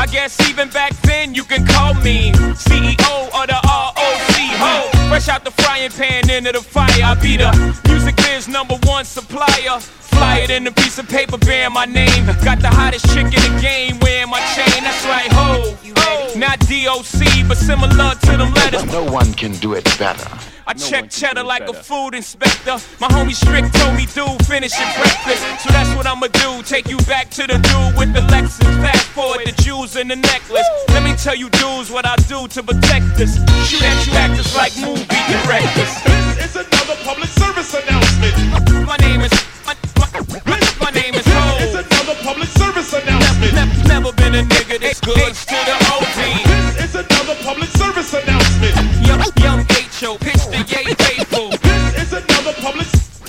I guess even back then you can call me CEO of the ROC. Ho, fresh out the frying pan into the fire. I be the music biz #1 supplier. Fly it in a piece of paper bearing my name. Got the hottest chick in the game wearing my chain. That's right, ho. Not DOC, but similar to them letters. No one can do it better. I check cheddar like a food inspector. My homie Strick told me, dude, finish your breakfast. So that's what I'ma do, take you back to the dude with the Lexus. Fast forward the jewels and the necklace. Let me tell you dudes what I do to protect this. Shoot at you actors like movie directors. This is another public service announcement. My name is my name is Ho. This is another public service announcement. Never been a nigga this good to the OP. This is another public service announcement. Young H.O. pitch the yay faithful. This is another public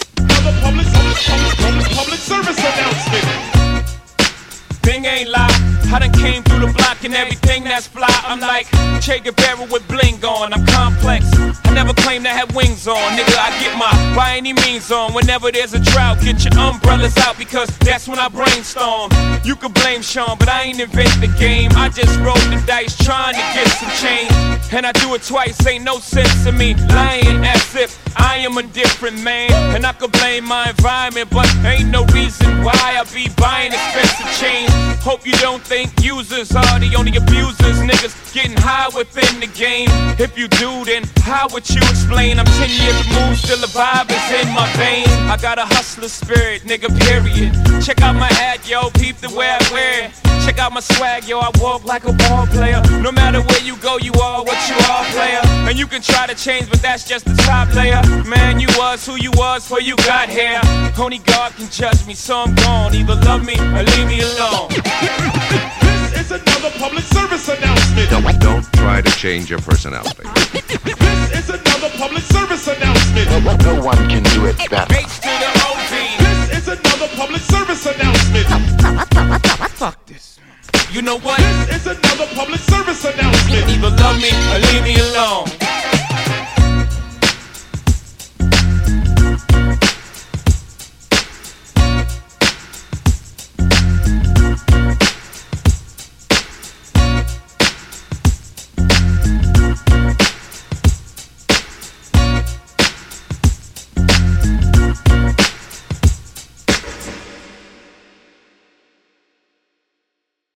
service announcement. Thing ain't lie, I done came through the block and everything that's fly. I'm like Che Guevara with bling on, I'm complex. I never claim to have wings on, nigga. I get my by any means on. Whenever there's a drought, get your umbrellas out because that's when I brainstorm. You can blame Sean, but I ain't invent the game. I just roll the dice trying to get some change, and I do it twice. Ain't no sense in me lying as if I am a different man. And I could blame my environment, but ain't no reason why I be buying expensive chains. Hope you don't think users are the only abusers. Niggas getting high within the game. If you do, then how would you explain? I'm 10 years removed, still the vibe is in my veins. I got a hustler spirit, nigga, period. Check out my hat, yo, peep the way I wear it. Check out my swag, yo, I walk like a ball player. No matter where you go, you are what you are, player. And you can try to change, but that's just the top layer. Man, you was who you was before you got here. Only God can judge me, so I'm gone. Either love me or leave me alone. This is another public service announcement. Don't try to change your personality. This is another public service announcement. No one can do it better. H to the OV. This is another public service announcement. Fuck this. You know what? This is another public service announcement. Either love me or